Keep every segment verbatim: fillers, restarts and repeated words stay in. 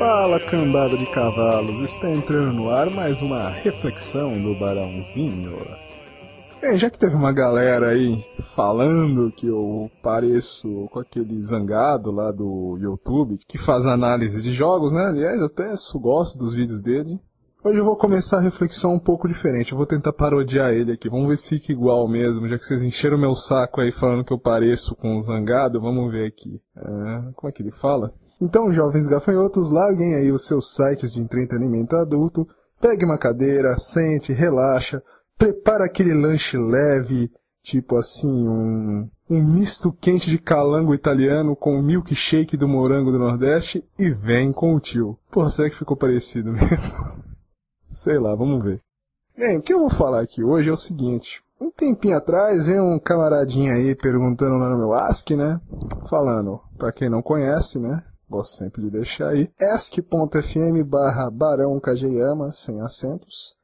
Fala, cambada de cavalos, está entrando no ar mais uma reflexão do Barãozinho. Bem, já que teve uma galera aí falando que eu pareço com aquele zangado lá do YouTube, que faz análise de jogos, né? Aliás, eu até gosto dos vídeos dele. Hoje eu vou começar a reflexão um pouco diferente, eu vou tentar parodiar ele aqui, vamos ver se fica igual mesmo, já que vocês encheram meu saco aí falando que eu pareço com o zangado, vamos ver aqui. É, como é que ele fala? Então, jovens gafanhotos, larguem aí os seus sites de entretenimento adulto, pegue uma cadeira, sente, relaxa, prepara aquele lanche leve, tipo assim, um, um misto quente de calango italiano com o milkshake do morango do Nordeste e vem com o tio. Porra, será que ficou parecido mesmo? Sei lá, vamos ver. Bem, o que eu vou falar aqui hoje é o seguinte. Um tempinho atrás, veio um camaradinho aí perguntando lá no meu Ask, né? Falando, pra quem não conhece, né? Gosto sempre de deixar aí. ask.fm barra Barão Kageyama, sem acentos.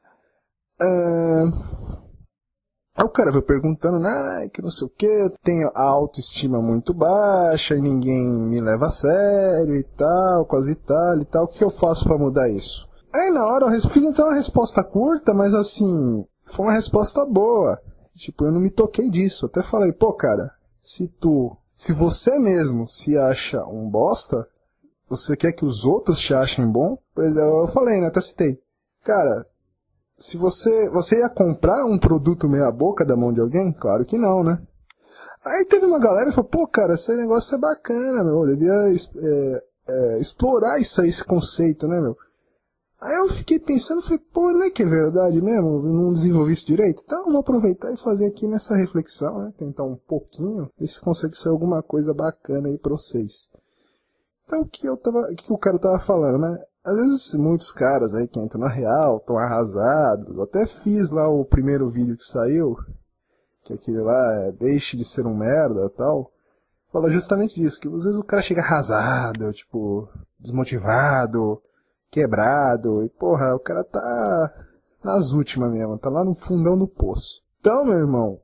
Ah, aí o cara veio perguntando, ah, que não sei o que, eu tenho a autoestima muito baixa e ninguém me leva a sério e tal, quase tal e tal. O que eu faço pra mudar isso? Aí na hora eu fiz então uma resposta curta, mas assim, foi uma resposta boa. Tipo, eu não me toquei disso. Até falei, pô cara, se tu, se você mesmo se acha um bosta, você quer que os outros te achem bom? Pois é, eu falei, né, até citei. Cara, se você, você ia comprar um produto meia boca da mão de alguém? Claro que não, né? Aí teve uma galera que falou, pô cara, esse negócio é bacana, meu, eu devia é, é, explorar isso aí, esse conceito, né, meu? Aí eu fiquei pensando, falei, pô, não é que é verdade mesmo? Eu não desenvolvi isso direito? Então eu vou aproveitar e fazer aqui nessa reflexão, né? Tentar um pouquinho, ver se consegue ser alguma coisa bacana aí pra vocês. Então o que, eu tava, o que o cara tava falando, né? Às vezes muitos caras aí que entram na real, estão arrasados. Eu até fiz lá o primeiro vídeo que saiu, que aquele lá é deixe de ser um merda e tal. Fala justamente disso, que às vezes o cara chega arrasado, tipo, desmotivado, quebrado, e porra, o cara tá nas últimas mesmo, tá lá no fundão do poço. Então, meu irmão,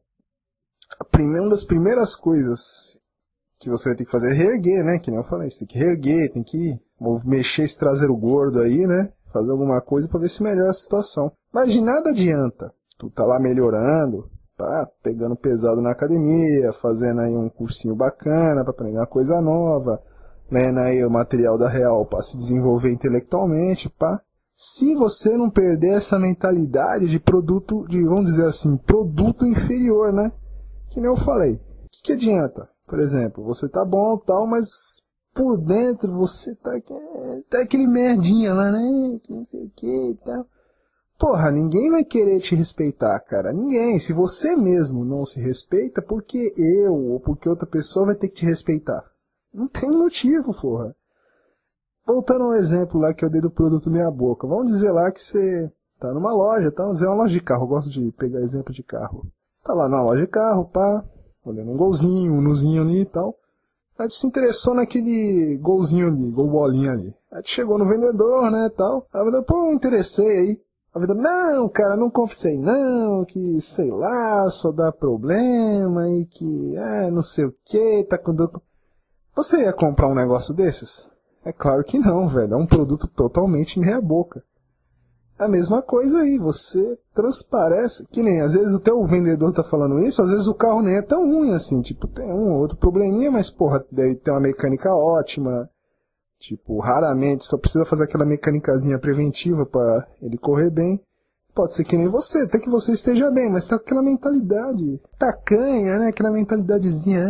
a primeira, uma das primeiras coisas que você vai ter que fazer é reerguer, né? Que nem eu falei, você tem que reerguer, tem que mexer esse traseiro gordo aí, né? Fazer alguma coisa pra ver se melhora a situação. Mas de nada adianta. Tu tá lá melhorando, tá pegando pesado na academia, fazendo aí um cursinho bacana pra aprender uma coisa nova, lendo aí o material da Real para se desenvolver intelectualmente, pá. Se você não perder essa mentalidade de produto, de, vamos dizer assim, produto inferior, né? Que nem eu falei. O que, que adianta? Por exemplo, você tá bom e tal, mas por dentro você tá, tá aquele merdinha lá, né? Que não sei o que e tal. Porra, ninguém vai querer te respeitar, cara. Ninguém. Se você mesmo não se respeita, por que eu ou porque outra pessoa vai ter que te respeitar? Não tem motivo, porra. Voltando ao exemplo lá que eu dei do produto meia boca. Vamos dizer lá que você tá numa loja, tá? É uma loja de carro, eu gosto de pegar exemplo de carro. Você tá lá numa loja de carro, pá, olhando um golzinho, um nuzinho ali e tal. Aí tu se interessou naquele golzinho ali, gol bolinha ali. Aí tu chegou no vendedor, né, tal. Aí falou, pô, eu interessei aí. A vendedor, não, cara, não confessei não, que sei lá, só dá problema e que, ah, não sei o que, tá com dor. Você ia comprar um negócio desses? É claro que não, velho. É um produto totalmente meia boca. É a mesma coisa aí. Você transparece. Que nem, às vezes até o vendedor tá falando isso, às vezes o carro nem é tão ruim assim. Tipo, tem um ou outro probleminha, mas, porra, deve ter uma mecânica ótima. Tipo, raramente, só precisa fazer aquela mecânicazinha preventiva pra ele correr bem. Pode ser que nem você, até que você esteja bem, mas tá com aquela mentalidade tacanha, né? Aquela mentalidadezinha,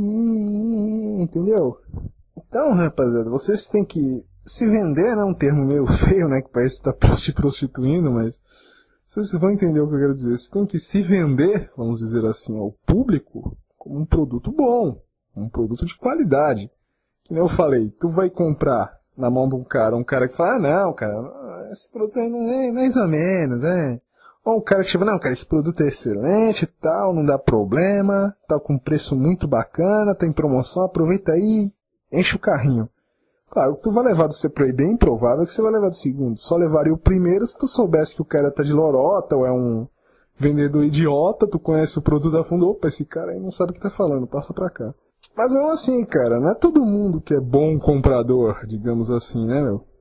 entendeu? Então, rapaziada, vocês têm que se vender, né? Um termo meio feio, né? Que parece que tá se prostituindo, mas vocês vão entender o que eu quero dizer. Você tem que se vender, vamos dizer assim, ao público como um produto bom, um produto de qualidade. Que nem eu falei, tu vai comprar na mão de um cara, um cara que fala, ah, não, cara, esse produto é mais ou menos, né? Ou um cara que tipo, não, cara, esse produto é excelente e tal, não dá problema, tá com um preço muito bacana, tá em promoção, aproveita aí, enche o carrinho. Claro, que tu vai levar do C P R, é bem provável que você vai levar do segundo. Só levaria o primeiro se tu soubesse que o cara tá de lorota ou é um vendedor idiota, tu conhece o produto a fundo, opa, esse cara aí não sabe o que tá falando, passa pra cá. Mas mesmo assim, cara, não é todo mundo que é bom comprador, digamos assim, né, meu?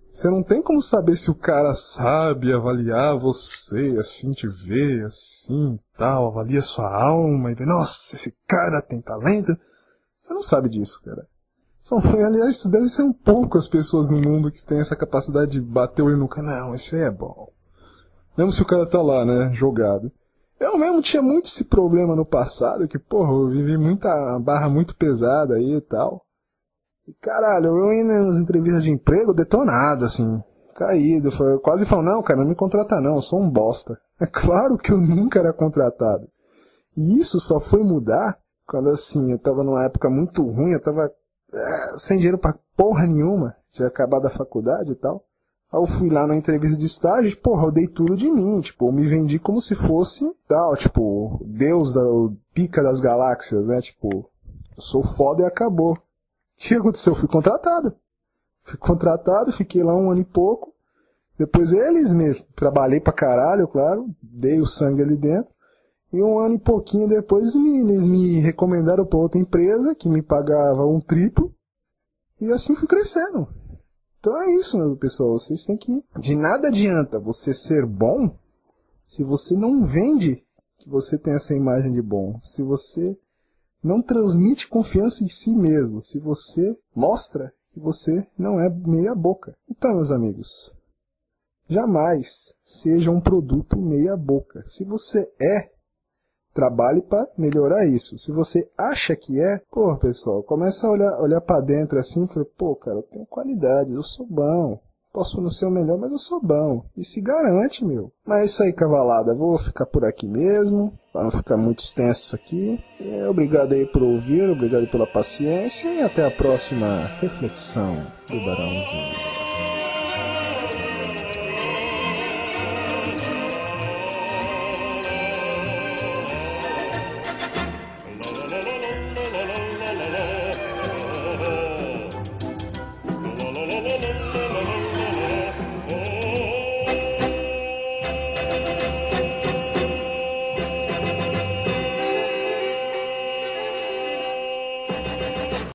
Você não tem como saber se o cara sabe avaliar você, assim, te vê, assim, tal, avalia sua alma e vê, nossa, esse cara tem talento. Você não sabe disso, cara. São, aliás, deve ser um pouco as pessoas no mundo que têm essa capacidade de bater o olho no cara, não, esse aí é bom. Mesmo se o cara tá lá, né, jogado. Eu mesmo tinha muito esse problema no passado, que, porra, eu vivi muita barra muito pesada aí e tal. E, caralho, eu ia nas entrevistas de emprego detonado, assim, caído. Eu quase falo, não, cara, não me contrata não, eu sou um bosta. É claro que eu nunca era contratado. E isso só foi mudar quando, assim, eu tava numa época muito ruim, eu tava é, sem dinheiro pra porra nenhuma, tinha acabado a faculdade e tal. Aí eu fui lá na entrevista de estágio, porra, eu dei tudo de mim, tipo, eu me vendi como se fosse, tal, tipo, Deus da o pica das galáxias, né, tipo, eu sou foda e acabou. O que aconteceu? Eu fui contratado. Fui contratado, fiquei lá um ano e pouco, depois eles me, trabalhei pra caralho, claro, dei o sangue ali dentro, e um ano e pouquinho depois me, eles me recomendaram pra outra empresa, que me pagava um triplo, e assim fui crescendo. Então é isso, meu pessoal, vocês têm que... De nada adianta você ser bom se você não vende que você tem essa imagem de bom. Se você não transmite confiança em si mesmo. Se você mostra que você não é meia boca. Então, meus amigos, jamais seja um produto meia boca. Se você é, trabalhe para melhorar isso. Se você acha que é, pô, pessoal, começa a olhar, olhar para dentro assim e fala, pô, cara, eu tenho qualidade, eu sou bom. Posso não ser o melhor, mas eu sou bom. E se garante, meu. Mas é isso aí, cavalada. Vou ficar por aqui mesmo, para não ficar muito extenso isso aqui. E obrigado aí por ouvir, obrigado pela paciência e até a próxima reflexão do Barãozinho.